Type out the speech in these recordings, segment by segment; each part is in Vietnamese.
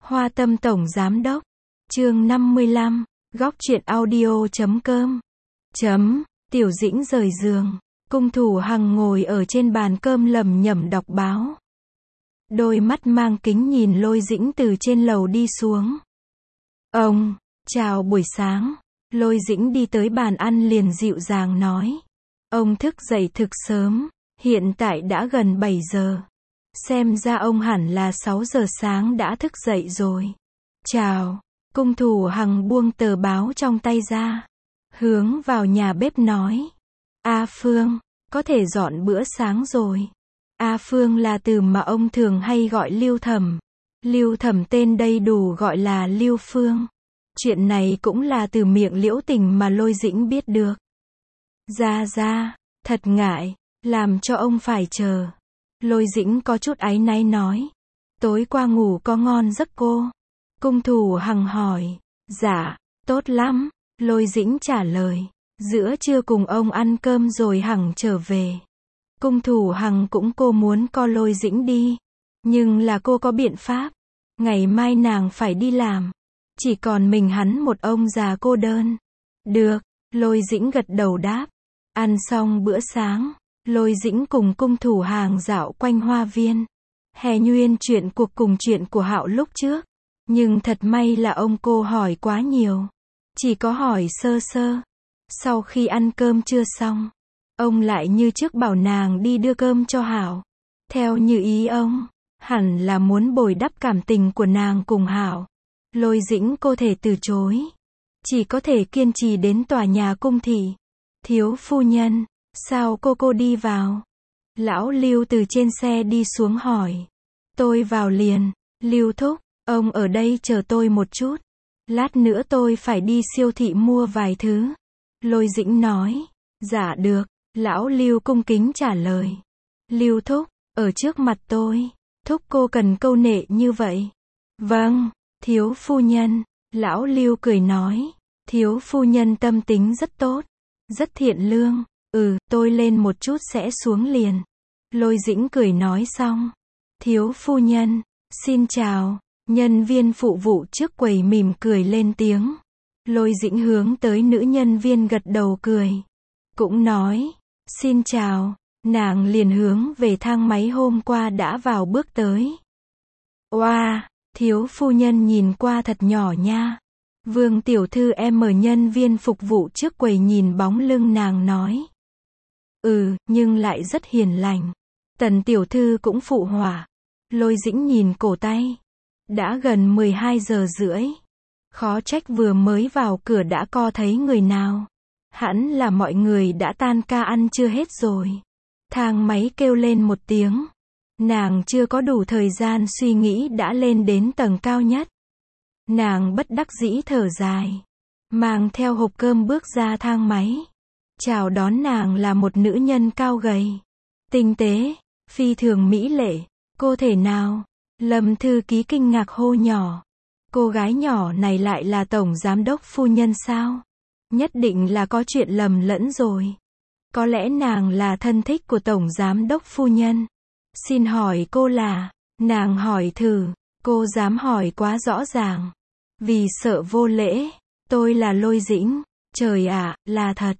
Hoa Tâm Tổng Giám Đốc. Chương 55. Góc truyện audio.com. Tiểu Dĩnh rời giường. Cung Thủ Hằng ngồi ở trên bàn cơm lẩm nhẩm đọc báo. Đôi mắt mang kính nhìn Lôi Dĩnh từ trên lầu đi xuống. Ông, chào buổi sáng. Lôi Dĩnh đi tới bàn ăn liền dịu dàng nói. Ông thức dậy thực sớm, hiện tại đã gần 7 giờ. Xem ra ông hẳn là 6 giờ sáng đã thức dậy rồi. Chào. Cung Thủ Hằng buông tờ báo trong tay ra, hướng vào nhà bếp nói. A Phương, có thể dọn bữa sáng rồi. A Phương là từ mà ông thường hay gọi Lưu Thẩm. Lưu Thẩm tên đầy đủ gọi là Lưu Phương. Chuyện này cũng là từ miệng Liễu Tình mà Lôi Dĩnh biết được. Ra, thật ngại, làm cho ông phải chờ. Lôi Dĩnh có chút áy náy nói. Tối qua ngủ có ngon giấc cô? Cung Thủ Hằng hỏi. Dạ, tốt lắm. Lôi Dĩnh trả lời. Giữa trưa cùng ông ăn cơm rồi Hằng trở về. Cung Thủ Hằng cũng cô muốn co Lôi Dĩnh đi. Nhưng là cô có biện pháp. Ngày mai nàng phải đi làm. Chỉ còn mình hắn một ông già cô đơn. Được, Lôi Dĩnh gật đầu đáp. Ăn xong bữa sáng, Lôi Dĩnh cùng Cung Thủ Hằng dạo quanh hoa viên. Hè nhuyên chuyện cuộc cùng chuyện của Hạo lúc trước. Nhưng thật may là ông cô hỏi quá nhiều. Chỉ có hỏi sơ sơ. Sau khi ăn cơm trưa xong, ông lại như trước bảo nàng đi đưa cơm cho Hạo. Theo như ý ông, hẳn là muốn bồi đắp cảm tình của nàng cùng Hạo. Lôi Dĩnh cô thể từ chối. Chỉ có thể kiên trì đến tòa nhà cung thị. Thiếu phu nhân, sao cô đi vào? Lão Lưu từ trên xe đi xuống hỏi. Tôi vào liền. Lưu thúc, ông ở đây chờ tôi một chút. Lát nữa tôi phải đi siêu thị mua vài thứ. Lôi Dĩnh nói. Dạ được. Lão Lưu cung kính trả lời. Lưu thúc, ở trước mặt tôi, thúc cô cần câu nệ như vậy. Vâng, thiếu phu nhân. Lão Lưu cười nói. Thiếu phu nhân tâm tính rất tốt, rất thiện lương. Tôi lên một chút sẽ xuống liền. Lôi Dĩnh cười nói xong. Thiếu phu nhân, xin chào. Nhân viên phụ vụ trước quầy mỉm cười lên tiếng. Lôi Dĩnh hướng tới nữ nhân viên gật đầu cười. Cũng nói. Xin chào. Nàng liền hướng về thang máy hôm qua đã vào bước tới. Oa, thiếu phu nhân nhìn qua thật nhỏ nha. Vương tiểu thư em ở nhân viên phục vụ trước quầy nhìn bóng lưng nàng nói. Nhưng lại rất hiền lành. Tần tiểu thư cũng phụ họa. Lôi Dĩnh nhìn cổ tay. Đã gần 12 giờ rưỡi. Khó trách vừa mới vào cửa đã co thấy người nào. Hẳn là mọi người đã tan ca ăn chưa hết rồi. Thang máy kêu lên một tiếng. Nàng chưa có đủ thời gian suy nghĩ đã lên đến tầng cao nhất. Nàng bất đắc dĩ thở dài. Mang theo hộp cơm bước ra thang máy. Chào đón nàng là một nữ nhân cao gầy, tinh tế, phi thường mỹ lệ. Cô thể nào? Lâm thư ký kinh ngạc hô nhỏ. Cô gái nhỏ này lại là tổng giám đốc phu nhân sao? Nhất định là có chuyện lầm lẫn rồi. Có lẽ nàng là thân thích của tổng giám đốc phu nhân. Xin hỏi cô là? Nàng hỏi thử. Cô dám hỏi quá rõ ràng. Vì sợ vô lễ. Tôi là Lôi Dĩnh. Trời ạ, là thật.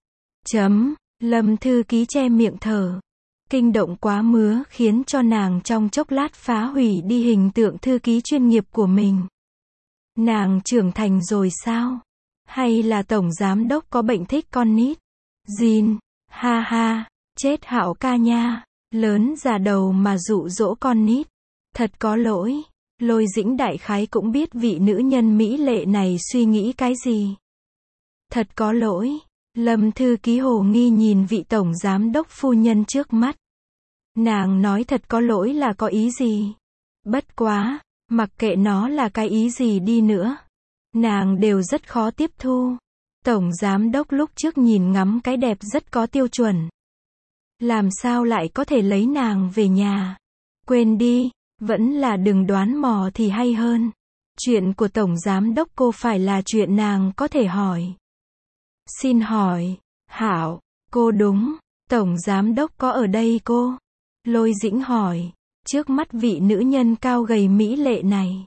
Lâm thư ký che miệng thở. Kinh động quá mứa khiến cho nàng trong chốc lát phá hủy đi hình tượng thư ký chuyên nghiệp của mình. Nàng trưởng thành rồi sao? Hay là tổng giám đốc có bệnh thích con nít? Jin, ha, chết Hạo ca nha. Lớn già đầu mà dụ dỗ con nít. Thật có lỗi. Lôi Dĩnh đại khái cũng biết vị nữ nhân mỹ lệ này suy nghĩ cái gì. Thật có lỗi. Lâm thư ký hồ nghi nhìn vị tổng giám đốc phu nhân trước mắt. Nàng nói thật có lỗi là có ý gì? Bất quá, mặc kệ nó là cái ý gì đi nữa. Nàng đều rất khó tiếp thu. Tổng giám đốc lúc trước nhìn ngắm cái đẹp rất có tiêu chuẩn. Làm sao lại có thể lấy nàng về nhà? Quên đi, vẫn là đừng đoán mò thì hay hơn. Chuyện của tổng giám đốc cô phải là chuyện nàng có thể hỏi. Xin hỏi, Hạo, cô đúng, tổng giám đốc có ở đây cô? Lôi Dĩnh hỏi, trước mắt vị nữ nhân cao gầy mỹ lệ này.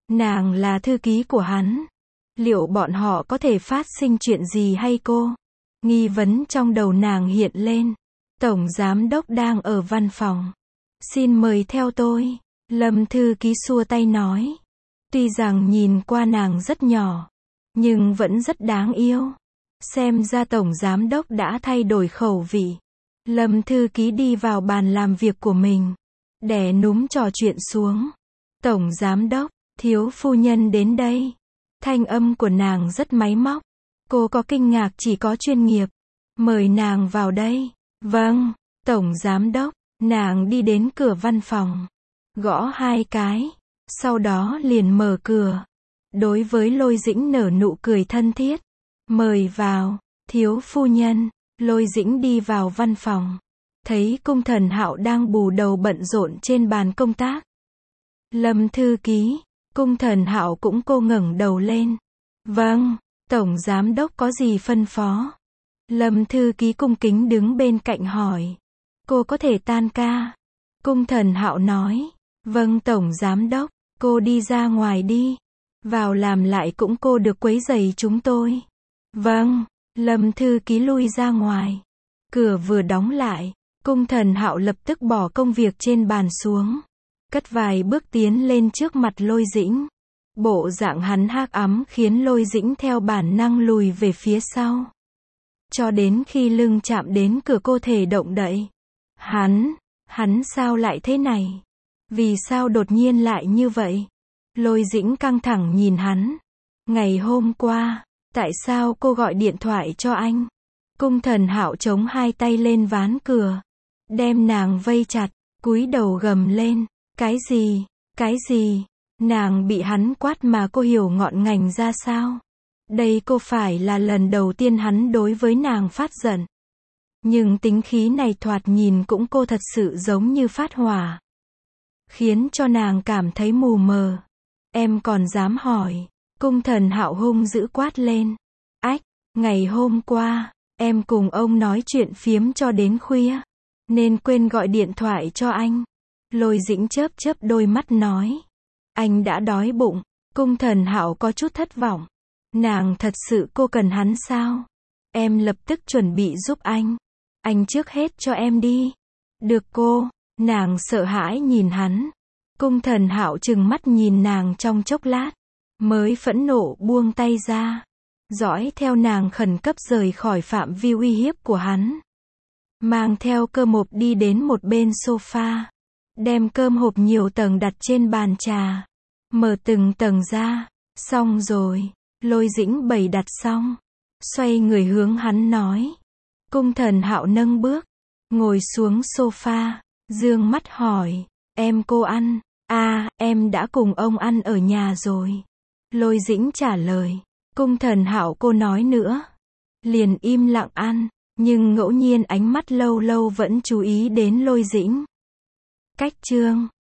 Nàng là thư ký của hắn. Liệu bọn họ có thể phát sinh chuyện gì hay cô? Nghi vấn trong đầu nàng hiện lên. Tổng giám đốc đang ở văn phòng. Xin mời theo tôi. Lâm thư ký xua tay nói. Tuy rằng nhìn qua nàng rất nhỏ, nhưng vẫn rất đáng yêu. Xem ra tổng giám đốc đã thay đổi khẩu vị. Lâm thư ký đi vào bàn làm việc của mình. Đè núm trò chuyện xuống. Tổng giám đốc, thiếu phu nhân đến đây. Thanh âm của nàng rất máy móc. Cô có kinh ngạc chỉ có chuyên nghiệp. Mời nàng vào đây. Vâng, tổng giám đốc. Nàng đi đến cửa văn phòng. Gõ 2 cái. Sau đó liền mở cửa. Đối với Lôi Dĩnh nở nụ cười thân thiết. Mời vào, thiếu phu nhân. Lôi Dĩnh đi vào văn phòng. Thấy Cung Thần Hạo đang bù đầu bận rộn trên bàn công tác. Lâm thư ký. Cung Thần Hạo cũng cô ngẩng đầu lên. Vâng, tổng giám đốc có gì phân phó? Lâm thư ký cung kính đứng bên cạnh hỏi. Cô có thể tan ca. Cung Thần Hạo nói. Vâng tổng giám đốc, cô đi ra ngoài đi. Vào làm lại cũng cô được quấy rầy chúng tôi. Vâng, Lâm thư ký lui ra ngoài. Cửa vừa đóng lại, Cung Thần Hạo lập tức bỏ công việc trên bàn xuống. Cất vài bước tiến lên trước mặt Lôi Dĩnh. Bộ dạng hắn hắc ám khiến Lôi Dĩnh theo bản năng lùi về phía sau. Cho đến khi lưng chạm đến cửa cô thể động đậy. Hắn sao lại thế này? Vì sao đột nhiên lại như vậy? Lôi Dĩnh căng thẳng nhìn hắn. Ngày hôm qua, tại sao cô gọi điện thoại cho anh? Cung Thần Hạo chống 2 tay lên ván cửa. Đem nàng vây chặt, cúi đầu gầm lên. Cái gì? Cái gì? Nàng bị hắn quát mà cô hiểu ngọn ngành ra sao? Đây cô phải là lần đầu tiên hắn đối với nàng phát giận. Nhưng tính khí này thoạt nhìn cũng cô thật sự giống như phát hỏa. Khiến cho nàng cảm thấy mù mờ. Em còn dám hỏi. Cung Thần Hạo hung dữ quát lên. Ách, ngày hôm qua, em cùng ông nói chuyện phiếm cho đến khuya. Nên quên gọi điện thoại cho anh. Lôi Dĩnh chớp chớp đôi mắt nói. Anh đã đói bụng. Cung Thần Hạo có chút thất vọng. Nàng thật sự cô cần hắn sao? Em lập tức chuẩn bị giúp anh. Anh trước hết cho em đi. Được cô. Nàng sợ hãi nhìn hắn. Cung Thần Hạo trừng mắt nhìn nàng trong chốc lát. Mới phẫn nộ buông tay ra. Dõi theo nàng khẩn cấp rời khỏi phạm vi uy hiếp của hắn. Mang theo cơm hộp đi đến một bên sofa. Đem cơm hộp nhiều tầng đặt trên bàn trà. Mở từng tầng ra. Xong rồi. Lôi Dĩnh bày đặt xong. Xoay người hướng hắn nói. Cung Thần Hạo nâng bước. Ngồi xuống sofa. Dương mắt hỏi. Em cô ăn. Em đã cùng ông ăn ở nhà rồi. Lôi Dĩnh trả lời. Cung Thần Hạo cô nói nữa. Liền im lặng ăn. Nhưng ngẫu nhiên ánh mắt lâu lâu vẫn chú ý đến Lôi Dĩnh. Cách chương